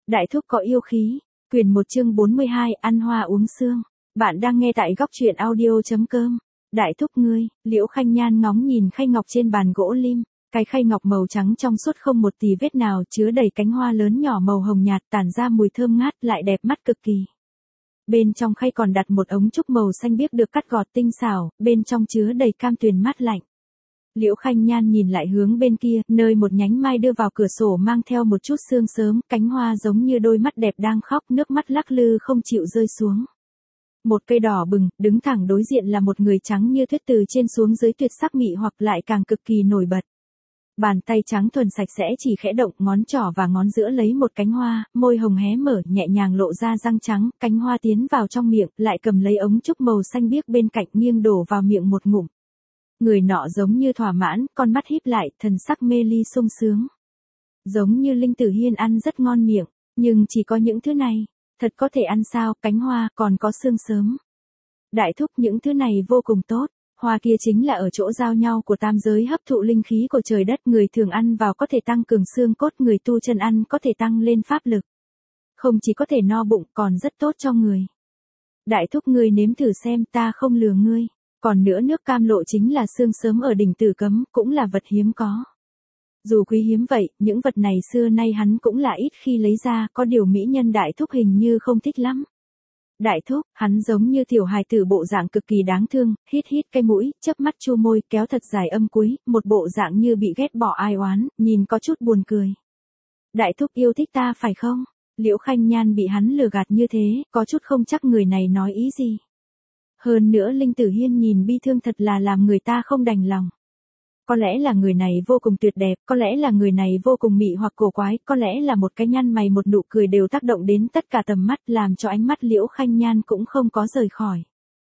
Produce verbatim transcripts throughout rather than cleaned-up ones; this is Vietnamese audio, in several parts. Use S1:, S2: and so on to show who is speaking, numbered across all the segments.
S1: Đại thúc có yêu khí. Quyền một chương bốn mươi hai, ăn hoa uống sương. Bạn đang nghe tại góc truyện audio.com. Đại thúc ngươi, Liễu Khanh Nhan ngóng nhìn khay ngọc trên bàn gỗ lim. Cái khay ngọc màu trắng trong suốt không một tì vết nào, chứa đầy cánh hoa lớn nhỏ màu hồng nhạt tản ra mùi thơm ngát lại đẹp mắt cực kỳ. Bên trong khay còn đặt một ống trúc màu xanh biếc được cắt gọt tinh xảo, bên trong chứa đầy cam tuyền mát lạnh. Liễu Khanh Nhan nhìn lại hướng bên kia, nơi một nhánh mai đưa vào cửa sổ mang theo một chút sương sớm, cánh hoa giống như đôi mắt đẹp đang khóc, nước mắt lắc lư không chịu rơi xuống. Một cây đỏ bừng, đứng thẳng đối diện là một người trắng như tuyết từ trên xuống dưới tuyệt sắc mị hoặc lại càng cực kỳ nổi bật. Bàn tay trắng thuần sạch sẽ chỉ khẽ động, ngón trỏ và ngón giữa lấy một cánh hoa, môi hồng hé mở, nhẹ nhàng lộ ra răng trắng, cánh hoa tiến vào trong miệng, lại cầm lấy ống trúc màu xanh biếc bên cạnh nghiêng đổ vào miệng một ngụm. Người nọ giống như thỏa mãn, con mắt híp lại, thần sắc mê ly sung sướng. Giống như Linh Tử Hiên ăn rất ngon miệng, nhưng chỉ có những thứ này, thật có thể ăn sao, cánh hoa, còn có sương sớm. Đại thúc, những thứ này vô cùng tốt. Hoa kia chính là ở chỗ giao nhau của tam giới hấp thụ linh khí của trời đất, người thường ăn vào có thể tăng cường xương cốt, người tu chân ăn có thể tăng lên pháp lực. Không chỉ có thể no bụng, còn rất tốt cho người. Đại thúc ngươi nếm thử xem, ta không lừa ngươi. Còn nữa, nước cam lộ chính là sương sớm ở đỉnh Tử Cấm, cũng là vật hiếm có. Dù quý hiếm vậy, những vật này xưa nay hắn cũng là ít khi lấy ra, có điều mỹ nhân đại thúc hình như không thích lắm. Đại thúc, hắn giống như tiểu hài tử bộ dạng cực kỳ đáng thương, hít hít cái mũi, chớp mắt chu môi, kéo thật dài âm cuối, một bộ dạng như bị ghét bỏ ai oán, nhìn có chút buồn cười. Đại thúc yêu thích ta phải không? Liễu Khanh Nhan bị hắn lừa gạt như thế, có chút không chắc người này nói ý gì. Hơn nữa Linh Tử Hiên nhìn bi thương thật là làm người ta không đành lòng. Có lẽ là người này vô cùng tuyệt đẹp, có lẽ là người này vô cùng mị hoặc cổ quái, có lẽ là một cái nhăn mày một nụ cười đều tác động đến tất cả tầm mắt, làm cho ánh mắt Liễu Khanh Nhan cũng không có rời khỏi.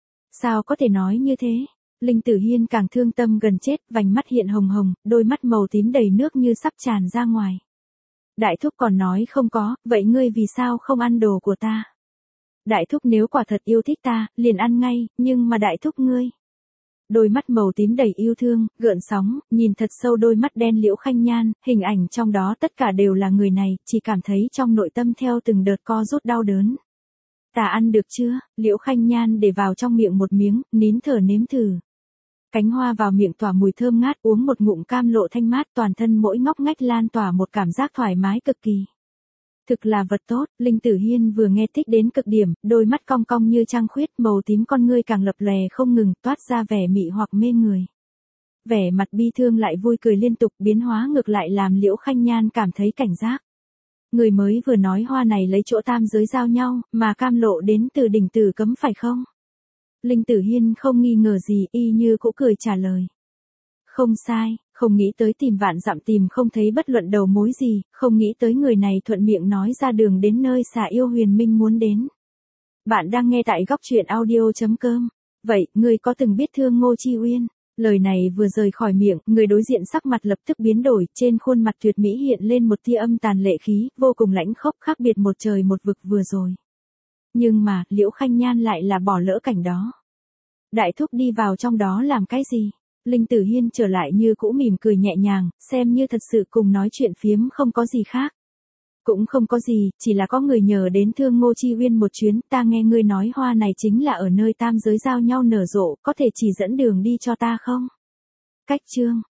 S1: Sao có thể nói như thế? Linh Tử Hiên càng thương tâm gần chết, vành mắt hiện hồng hồng, đôi mắt màu tím đầy nước như sắp tràn ra ngoài. Đại thúc còn nói không có, vậy ngươi vì sao không ăn đồ của ta? Đại thúc nếu quả thật yêu thích ta, liền ăn ngay, nhưng mà đại thúc ngươi. Đôi mắt màu tím đầy yêu thương, gợn sóng, nhìn thật sâu đôi mắt đen Liễu Khanh Nhan, hình ảnh trong đó tất cả đều là người này, chỉ cảm thấy trong nội tâm theo từng đợt co rút đau đớn. Ta ăn được chưa? Liễu Khanh Nhan để vào trong miệng một miếng, nín thở nếm thử. Cánh hoa vào miệng tỏa mùi thơm ngát, uống một ngụm cam lộ thanh mát, toàn thân mỗi ngóc ngách lan tỏa một cảm giác thoải mái cực kỳ. Thực là vật tốt, Linh Tử Hiên vừa nghe thích đến cực điểm, đôi mắt cong cong như trăng khuyết, màu tím con ngươi càng lập lòe không ngừng, toát ra vẻ mị hoặc mê người. Vẻ mặt bi thương lại vui cười liên tục, biến hóa ngược lại làm Liễu Khanh Nhan cảm thấy cảnh giác. Người mới vừa nói hoa này lấy chỗ tam giới giao nhau, mà cam lộ đến từ đỉnh Tử Cấm phải không? Linh Tử Hiên không nghi ngờ gì, y như cũ cười trả lời. Không sai. Không nghĩ tới tìm vạn dặm tìm không thấy bất luận đầu mối gì, không nghĩ tới người này thuận miệng nói ra đường đến nơi xà yêu huyền minh muốn đến. Bạn đang nghe tại góc truyện audio.com. Vậy, ngươi có từng biết thương Ngô Chi Uyên? Lời này vừa rời khỏi miệng, người đối diện sắc mặt lập tức biến đổi, trên khuôn mặt tuyệt mỹ hiện lên một tia âm tàn lệ khí, vô cùng lãnh khốc khác biệt một trời một vực vừa rồi. Nhưng mà, Liễu Khanh Nhan lại là bỏ lỡ cảnh đó. Đại thúc đi vào trong đó làm cái gì? Linh Tử Hiên trở lại như cũ mỉm cười nhẹ nhàng, xem như thật sự cùng nói chuyện phiếm không có gì khác. Cũng không có gì, chỉ là có người nhờ đến thương Ngô Chi Uyên một chuyến, ta nghe ngươi nói hoa này chính là ở nơi tam giới giao nhau nở rộ, có thể chỉ dẫn đường đi cho ta không? Cách chương,